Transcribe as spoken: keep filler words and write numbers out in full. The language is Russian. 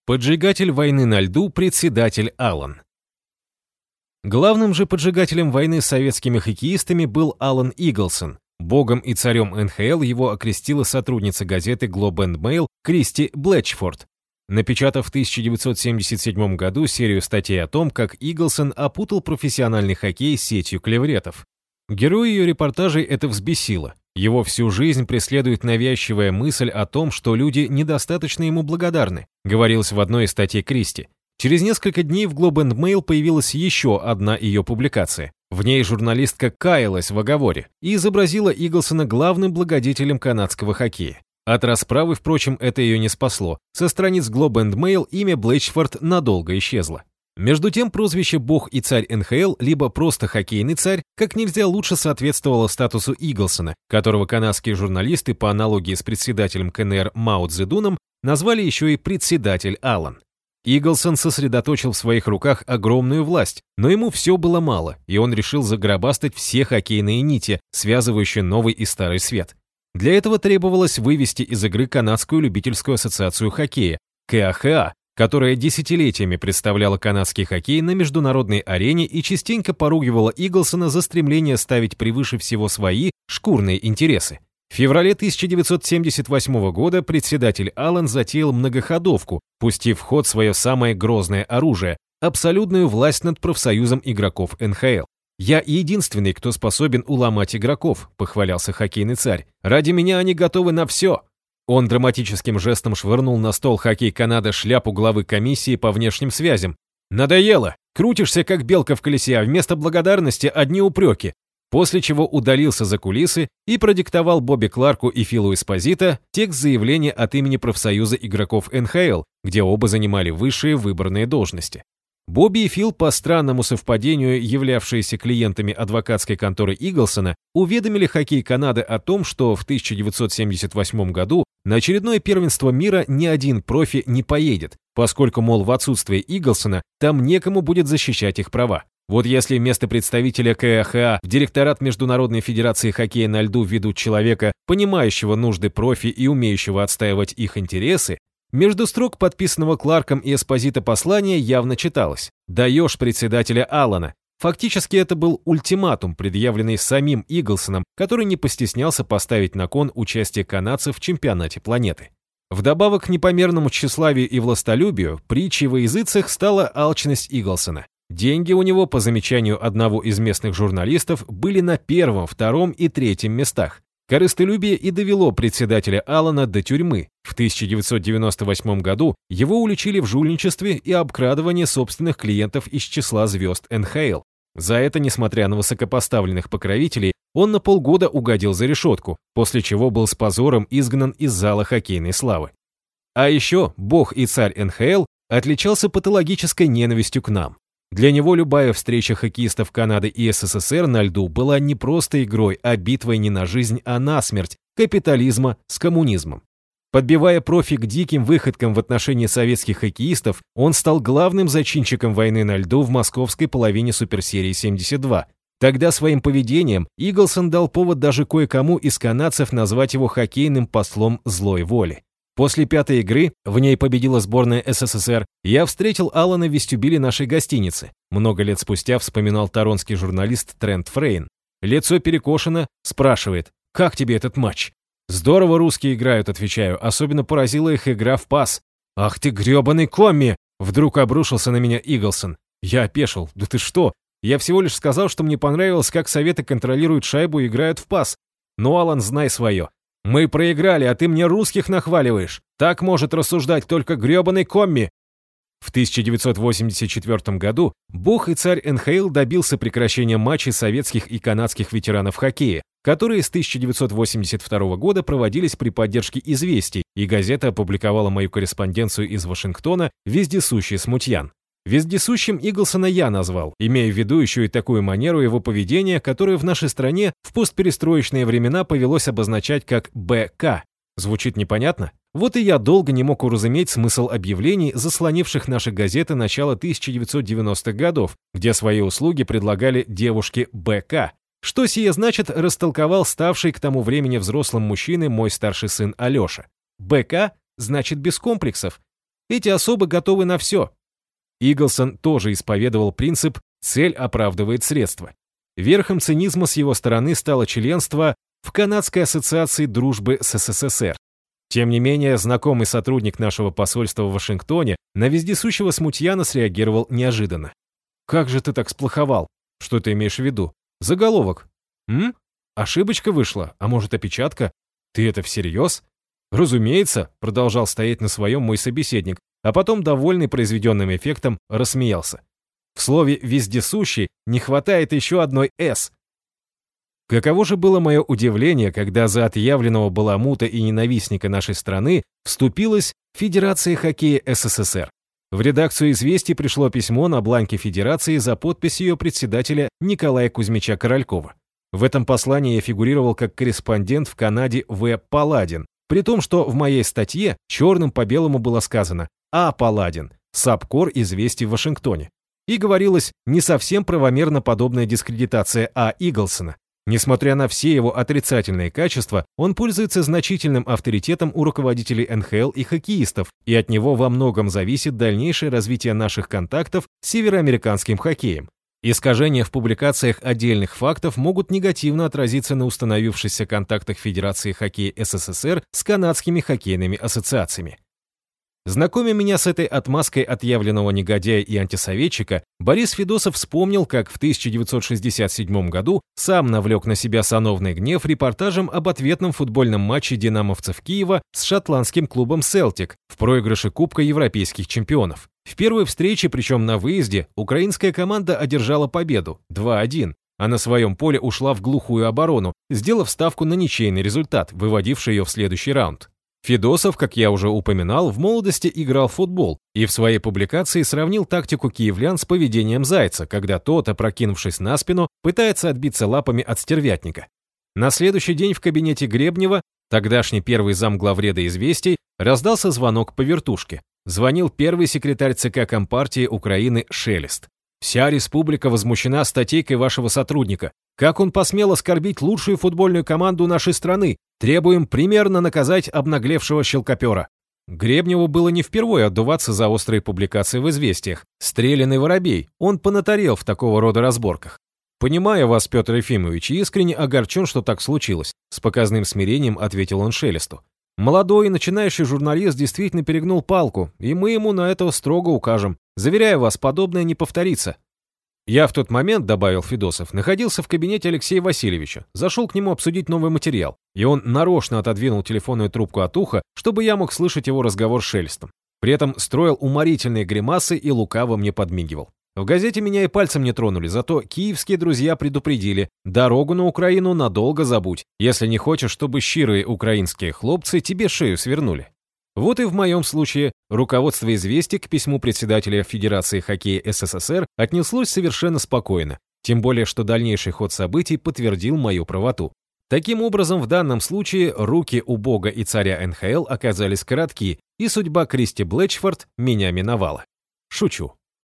Поджигатель войны на льду председатель Аллан. Главным же поджигателем войны с советскими хоккеистами был Алан Иглсон. Богом и царем эн ха эл его окрестила сотрудница газеты Globe and Mail Кристи Блетчфорд, напечатав в тысяча девятьсот семьдесят седьмом году серию статей о том, как Иглсон опутал профессиональный хоккей сетью клеветов. Героя ее репортажей это взбесило. Его всю жизнь преследует навязчивая мысль о том, что люди недостаточно ему благодарны, говорилось в одной из статей Кристи. Через несколько дней в Globe and Mail появилась еще одна ее публикация. В ней журналистка каялась в оговоре и изобразила Иглсона главным благодетелем канадского хоккея. От расправы, впрочем, это ее не спасло. Со страниц Globe and Mail имя Блетчфорд надолго исчезло. Между тем, прозвище «Бог и царь эн ха эл», либо просто «Хоккейный царь», как нельзя лучше соответствовало статусу Иглсона, которого канадские журналисты по аналогии с председателем ка эн эр Мао Цзэдуном назвали еще и «председатель Аллан». Иглсон сосредоточил в своих руках огромную власть, но ему все было мало, и он решил загробастать все хоккейные нити, связывающие новый и старый свет. Для этого требовалось вывести из игры Канадскую любительскую ассоциацию хоккея, ка а ха а, которая десятилетиями представляла канадский хоккей на международной арене и частенько поругивала Иглсона за стремление ставить превыше всего свои шкурные интересы. В феврале тысяча девятьсот семьдесят восьмого года председатель Аллан затеял многоходовку, пустив в ход свое самое грозное оружие – абсолютную власть над профсоюзом игроков эн ха эл. «Я единственный, кто способен уломать игроков», – похвалялся хоккейный царь. «Ради меня они готовы на все». Он драматическим жестом швырнул на стол «Хоккей Канада» шляпу главы комиссии по внешним связям. «Надоело! Крутишься, как белка в колесе, а вместо благодарности одни упреки». После чего удалился за кулисы и продиктовал Бобби Кларку и Филу Эспозито текст заявления от имени профсоюза игроков эн ха эл, где оба занимали высшие выборные должности. Бобби и Фил, по странному совпадению являвшиеся клиентами адвокатской конторы Иглсона, уведомили «Хоккей Канады» о том, что в тысяча девятьсот семьдесят восьмом году на очередное первенство мира ни один профи не поедет, поскольку, мол, в отсутствие Иглсона там некому будет защищать их права. Вот если вместо представителя ка а ха а в директорат Международной Федерации Хоккея на льду ведут человека, понимающего нужды профи и умеющего отстаивать их интересы, между строк подписанного Кларком и Эспозито послания явно читалось «Даешь председателя Аллана». Фактически это был ультиматум, предъявленный самим Иглсоном, который не постеснялся поставить на кон участие канадцев в чемпионате планеты. Вдобавок к непомерному тщеславию и властолюбию, притчей во языцах стала алчность Иглсона. Деньги у него, по замечанию одного из местных журналистов, были на первом, втором и третьем местах. Корыстолюбие и довело председателя Аллана до тюрьмы. В тысяча девятьсот девяносто восьмом году его уличили в жульничестве и обкрадывании собственных клиентов из числа звезд эн ха эл. За это, несмотря на высокопоставленных покровителей, он на полгода угодил за решетку, после чего был с позором изгнан из зала хоккейной славы. А еще бог и царь эн ха эл отличался патологической ненавистью к нам. Для него любая встреча хоккеистов Канады и эс эс эс эр на льду была не просто игрой, а битвой не на жизнь, а на смерть капитализма с коммунизмом. Подбивая профи к диким выходкам в отношении советских хоккеистов, он стал главным зачинщиком войны на льду в московской половине суперсерии семьдесят два. Тогда своим поведением Иглсон дал повод даже кое-кому из канадцев назвать его хоккейным послом злой воли. После пятой игры, в ней победила сборная эс эс эс эр, я встретил Аллана в вестибюле нашей гостиницы. Много лет спустя вспоминал торонский журналист Трент Фрейн. Лицо перекошено, спрашивает: «Как тебе этот матч?» «Здорово русские играют», отвечаю, особенно поразила их игра в пас. «Ах ты гребаный комми!» Вдруг обрушился на меня Иглсон. Я опешил. «Да ты что? Я всего лишь сказал, что мне понравилось, как советы контролируют шайбу и играют в пас. Ну, Аллан, знай свое. Мы проиграли, а ты мне русских нахваливаешь. Так может рассуждать только гребаный комми». В тысяча девятьсот восемьдесят четвёртом году бог и царь эн ха эл добился прекращения матчей советских и канадских ветеранов хоккея, которые с тысяча девятьсот восемьдесят второго года проводились при поддержке «Известий», и газета опубликовала мою корреспонденцию из Вашингтона «Вездесущий смутьян». Вездесущим Иглсона я назвал, имея в виду еще и такую манеру его поведения, которую в нашей стране в постперестроечные времена повелось обозначать как бэ ка. Звучит непонятно? Вот и я долго не мог уразуметь смысл объявлений, заслонивших наши газеты начала тысяча девятьсот девяностых годов, где свои услуги предлагали девушке бэ ка. Что сие значит, растолковал ставший к тому времени взрослым мужчиной мой старший сын Алеша. бэ ка значит без комплексов. Эти особы готовы на все. Иглсон тоже исповедовал принцип «цель оправдывает средства». Верхом цинизма с его стороны стало членство в Канадской ассоциации дружбы с СССР. Тем не менее, знакомый сотрудник нашего посольства в Вашингтоне на вездесущего смутьяна среагировал неожиданно. «Как же ты так сплоховал? Что ты имеешь в виду? Заголовок. М? Ошибочка вышла? А может, опечатка? Ты это всерьез?» «Разумеется», — продолжал стоять на своем мой собеседник, а потом, довольный произведенным эффектом, рассмеялся. В слове «вездесущий» не хватает еще одной «с». Каково же было мое удивление, когда за отъявленного баламута и ненавистника нашей страны вступилась Федерация хоккея СССР. В редакцию «Известий» пришло письмо на бланке Федерации за подписью ее председателя Николая Кузьмича Королькова. В этом послании я фигурировал как корреспондент в Канаде В. Паладин, при том, что в моей статье черным по белому было сказано «А. Паладин, САПКОР «Известий» в Вашингтоне». И говорилось не совсем правомерно подобная дискредитация А. Иглсона. Несмотря на все его отрицательные качества, он пользуется значительным авторитетом у руководителей эн ха эл и хоккеистов, и от него во многом зависит дальнейшее развитие наших контактов с североамериканским хоккеем. Искажения в публикациях отдельных фактов могут негативно отразиться на установившихся контактах Федерации хоккея СССР с канадскими хоккейными ассоциациями. Знакомя меня с этой отмазкой отъявленного негодяя и антисоветчика, Борис Федосов вспомнил, как в тысяча девятьсот шестьдесят седьмом году сам навлек на себя сановный гнев репортажем об ответном футбольном матче динамовцев Киева с шотландским клубом «Селтик» в проигрыше Кубка Европейских чемпионов. В первой встрече, причем на выезде, украинская команда одержала победу два один, а на своем поле ушла в глухую оборону, сделав ставку на ничейный результат, выводивший ее в следующий раунд. Федосов, как я уже упоминал, в молодости играл в футбол и в своей публикации сравнил тактику киевлян с поведением зайца, когда тот, опрокинувшись на спину, пытается отбиться лапами от стервятника. На следующий день в кабинете Гребнева, тогдашний первый замглавреда «Известий», раздался звонок по вертушке. Звонил первый секретарь ЦК Компартии Украины Шелест. «Вся республика возмущена статейкой вашего сотрудника. Как он посмел оскорбить лучшую футбольную команду нашей страны? Требуем примерно наказать обнаглевшего щелкопера». Гребневу было не впервые отдуваться за острые публикации в «Известиях». Стреляный воробей, он понатарел в такого рода разборках. «Понимаю вас, Петр Ефимович, и искренне огорчен, что так случилось», с показным смирением ответил он Шелесту. «Молодой и начинающий журналист действительно перегнул палку, и мы ему на это строго укажем. Заверяю вас, подобное не повторится». Я в тот момент, добавил Федосов, находился в кабинете Алексея Васильевича, зашел к нему обсудить новый материал, и он нарочно отодвинул телефонную трубку от уха, чтобы я мог слышать его разговор с Шелестом. При этом строил уморительные гримасы и лукаво мне подмигивал. В газете меня и пальцем не тронули, зато киевские друзья предупредили: дорогу на Украину надолго забудь, если не хочешь, чтобы щирые украинские хлопцы тебе шею свернули. Вот и в моем случае руководство «Известий» к письму председателя Федерации хоккея СССР отнеслось совершенно спокойно, тем более что дальнейший ход событий подтвердил мою правоту. Таким образом, в данном случае руки у бога и царя эн ха эл оказались коротки, и судьба Кристи Блэчфорд меня миновала. Шучу.